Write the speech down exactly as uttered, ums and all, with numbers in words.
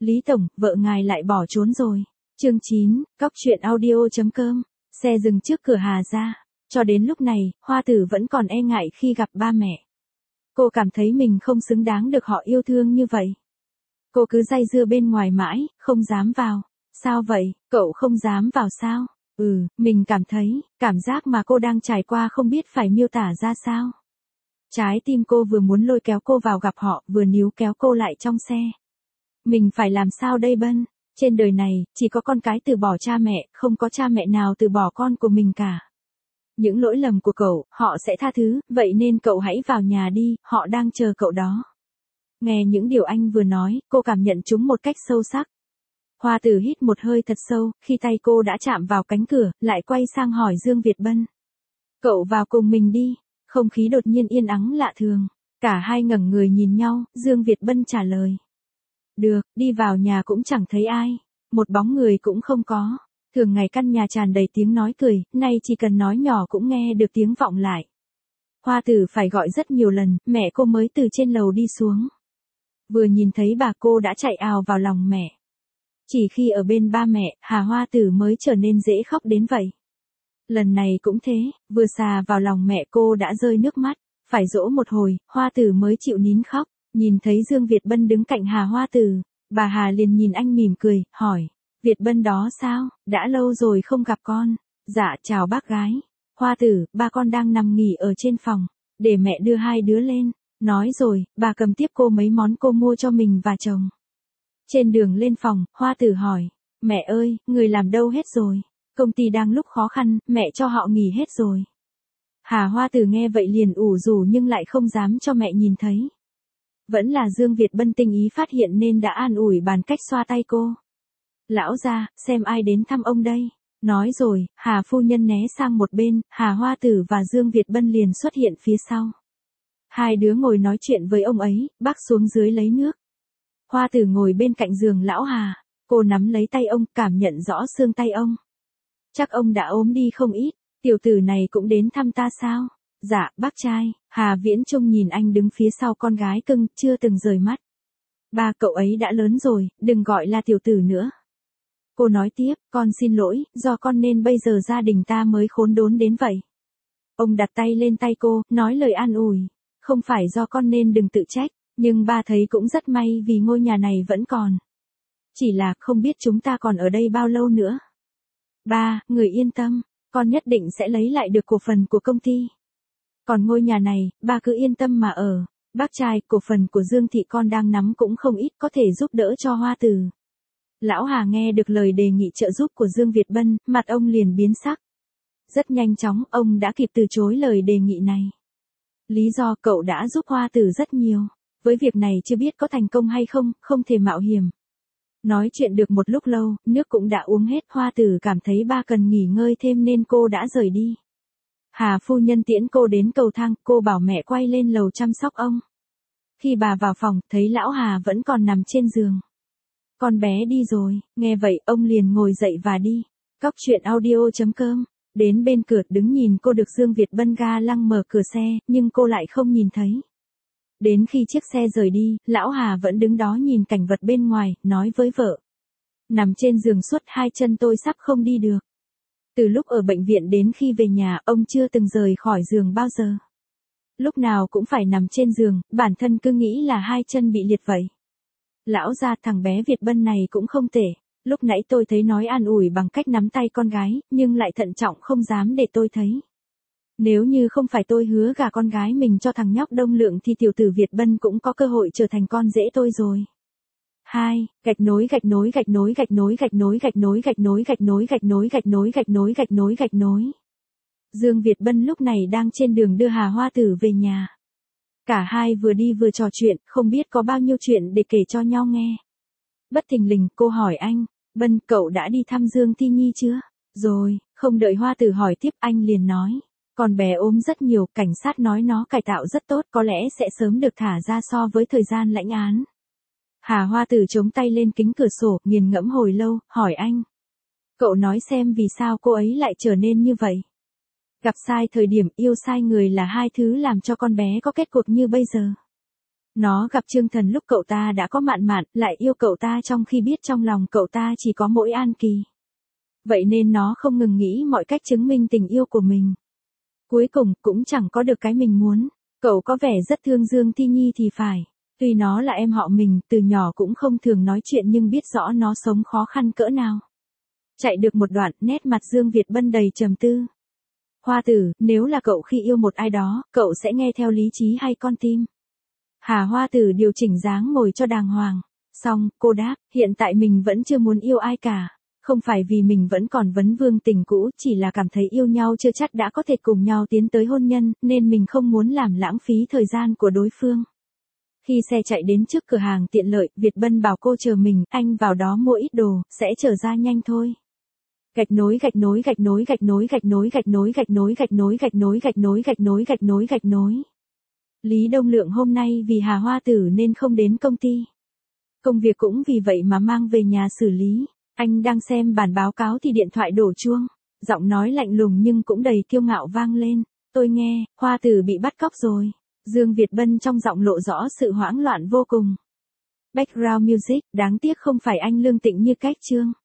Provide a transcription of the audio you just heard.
Lý Tổng, vợ ngài lại bỏ trốn rồi. Chương chín, cóc truyện audio.com. Xe dừng trước cửa Hà gia. Cho đến lúc này, Hoa Tử vẫn còn e ngại khi gặp ba mẹ. Cô cảm thấy mình không xứng đáng được họ yêu thương như vậy. Cô cứ day dưa bên ngoài mãi, không dám vào. Sao vậy, cậu không dám vào sao? Ừ, mình cảm thấy, cảm giác mà cô đang trải qua không biết phải miêu tả ra sao. Trái tim cô vừa muốn lôi kéo cô vào gặp họ, vừa níu kéo cô lại trong xe. Mình phải làm sao đây Bân? Trên đời này, chỉ có con cái từ bỏ cha mẹ, không có cha mẹ nào từ bỏ con của mình cả. Những lỗi lầm của cậu, họ sẽ tha thứ, vậy nên cậu hãy vào nhà đi, họ đang chờ cậu đó. Nghe những điều anh vừa nói, cô cảm nhận chúng một cách sâu sắc. Hoa Tử hít một hơi thật sâu, khi tay cô đã chạm vào cánh cửa, lại quay sang hỏi Dương Việt Bân. Cậu vào cùng mình đi. Không khí đột nhiên yên ắng lạ thường. Cả hai ngẩng người nhìn nhau, Dương Việt Bân trả lời. Được, đi vào nhà cũng chẳng thấy ai. Một bóng người cũng không có. Thường ngày căn nhà tràn đầy tiếng nói cười, nay chỉ cần nói nhỏ cũng nghe được tiếng vọng lại. Hoa Tử phải gọi rất nhiều lần, mẹ cô mới từ trên lầu đi xuống. Vừa nhìn thấy bà cô đã chạy ào vào lòng mẹ. Chỉ khi ở bên ba mẹ, Hà Hoa Tử mới trở nên dễ khóc đến vậy. Lần này cũng thế, vừa xà vào lòng mẹ cô đã rơi nước mắt, phải dỗ một hồi, Hoa Tử mới chịu nín khóc, nhìn thấy Dương Việt Bân đứng cạnh Hà Hoa Tử, bà Hà liền nhìn anh mỉm cười, hỏi, Việt Bân đó sao, đã lâu rồi không gặp con, dạ chào bác gái, Hoa Tử, ba con đang nằm nghỉ ở trên phòng, để mẹ đưa hai đứa lên, nói rồi, bà cầm tiếp cô mấy món cô mua cho mình và chồng. Trên đường lên phòng, Hoa Tử hỏi, mẹ ơi, người làm đâu hết rồi? Công ty đang lúc khó khăn, mẹ cho họ nghỉ hết rồi. Hà Hoa Tử nghe vậy liền ủ rủ nhưng lại không dám cho mẹ nhìn thấy. Vẫn là Dương Việt Bân tinh ý phát hiện nên đã an ủi bàn cách xoa tay cô. Lão gia, xem ai đến thăm ông đây. Nói rồi, Hà phu nhân né sang một bên, Hà Hoa Tử và Dương Việt Bân liền xuất hiện phía sau. Hai đứa ngồi nói chuyện với ông ấy, bác xuống dưới lấy nước. Hoa Tử ngồi bên cạnh giường lão Hà, cô nắm lấy tay ông, cảm nhận rõ xương tay ông. Chắc ông đã ốm đi không ít, tiểu tử này cũng đến thăm ta sao? Dạ, bác trai, Hà Viễn Trung nhìn anh đứng phía sau con gái cưng, chưa từng rời mắt. Ba cậu ấy đã lớn rồi, đừng gọi là tiểu tử nữa. Cô nói tiếp, con xin lỗi, do con nên bây giờ gia đình ta mới khốn đốn đến vậy. Ông đặt tay lên tay cô, nói lời an ủi. Không phải do con nên đừng tự trách, nhưng ba thấy cũng rất may vì ngôi nhà này vẫn còn. Chỉ là không biết chúng ta còn ở đây bao lâu nữa. Ba, người yên tâm, con nhất định sẽ lấy lại được cổ phần của công ty. Còn ngôi nhà này, ba cứ yên tâm mà ở. Bác trai, cổ phần của Dương Thị con đang nắm cũng không ít, có thể giúp đỡ cho Hoa Tử. Lão Hà nghe được lời đề nghị trợ giúp của Dương Việt Bân, mặt ông liền biến sắc. Rất nhanh chóng, ông đã kịp từ chối lời đề nghị này. Lý do cậu đã giúp Hoa Tử rất nhiều. Với việc này chưa biết có thành công hay không, không thể mạo hiểm. Nói chuyện được một lúc lâu, nước cũng đã uống hết, Hoa Tử cảm thấy ba cần nghỉ ngơi thêm nên cô đã rời đi. Hà phu nhân tiễn cô đến cầu thang, cô bảo mẹ quay lên lầu chăm sóc ông. Khi bà vào phòng, thấy lão Hà vẫn còn nằm trên giường. Con bé đi rồi, nghe vậy, ông liền ngồi dậy và đi. Cóc truyện audio.com. Đến bên cửa đứng nhìn cô được Dương Việt Bân ga lăng mở cửa xe, nhưng cô lại không nhìn thấy. Đến khi chiếc xe rời đi, lão Hà vẫn đứng đó nhìn cảnh vật bên ngoài, nói với vợ. Nằm trên giường suốt hai chân tôi sắp không đi được. Từ lúc ở bệnh viện đến khi về nhà, ông chưa từng rời khỏi giường bao giờ. Lúc nào cũng phải nằm trên giường, bản thân cứ nghĩ là hai chân bị liệt vậy. Lão gia, thằng bé Việt Bân này cũng không tệ. Lúc nãy tôi thấy nói an ủi bằng cách nắm tay con gái, nhưng lại thận trọng không dám để tôi thấy. Nếu như không phải tôi hứa gả con gái mình cho thằng nhóc Đông Lượng thì tiểu tử Việt Bân cũng có cơ hội trở thành con rể tôi rồi. Hai, gạch nối gạch nối gạch nối gạch nối gạch nối gạch nối gạch nối gạch nối gạch nối gạch nối gạch nối gạch nối gạch nối. Dương Việt Bân lúc này đang trên đường đưa Hà Hoa Tử về nhà. Cả hai vừa đi vừa trò chuyện, không biết có bao nhiêu chuyện để kể cho nhau nghe. Bất thình lình, cô hỏi anh, Bân, cậu đã đi thăm Dương Thi Nhi chưa? Rồi, không đợi Hoa Tử hỏi tiếp, anh liền nói. Con bé ốm rất nhiều, cảnh sát nói nó cải tạo rất tốt, có lẽ sẽ sớm được thả ra so với thời gian lãnh án. Hà Hoa Tử chống tay lên kính cửa sổ, nghiền ngẫm hồi lâu, hỏi anh. Cậu nói xem vì sao cô ấy lại trở nên như vậy. Gặp sai thời điểm, yêu sai người là hai thứ làm cho con bé có kết cục như bây giờ. Nó gặp Trương Thần lúc cậu ta đã có mạn mạn, lại yêu cậu ta trong khi biết trong lòng cậu ta chỉ có mỗi An Kỳ. Vậy nên nó không ngừng nghĩ mọi cách chứng minh tình yêu của mình. Cuối cùng, cũng chẳng có được cái mình muốn. Cậu có vẻ rất thương Dương Thi Nhi thì phải. Tuy nó là em họ mình, từ nhỏ cũng không thường nói chuyện nhưng biết rõ nó sống khó khăn cỡ nào. Chạy được một đoạn, nét mặt Dương Việt Bân đầy trầm tư. Hoa Tử, nếu là cậu khi yêu một ai đó, cậu sẽ nghe theo lý trí hay con tim? Hà Hoa Tử điều chỉnh dáng ngồi cho đàng hoàng. Xong, cô đáp, hiện tại mình vẫn chưa muốn yêu ai cả. Không phải vì mình vẫn còn vấn vương tình cũ, chỉ là cảm thấy yêu nhau chưa chắc đã có thể cùng nhau tiến tới hôn nhân, nên mình không muốn làm lãng phí thời gian của đối phương. Khi xe chạy đến trước cửa hàng tiện lợi, Việt Bân bảo cô chờ mình, anh vào đó mua ít đồ, sẽ trở ra nhanh thôi. Gạch nối gạch nối gạch nối gạch nối gạch nối gạch nối gạch nối gạch nối gạch nối gạch nối gạch nối gạch nối gạch nối. Lý Đông Lượng hôm nay vì Hà Hoa Tử nên không đến công ty. Công việc cũng vì vậy mà mang về nhà xử lý. Anh đang xem bản báo cáo thì điện thoại đổ chuông. Giọng nói lạnh lùng nhưng cũng đầy kiêu ngạo vang lên. Tôi nghe, Hoa Tử bị bắt cóc rồi. Dương Việt Bân trong giọng lộ rõ sự hoảng loạn vô cùng. Background music, đáng tiếc không phải anh Lương Tịnh như cách Trương.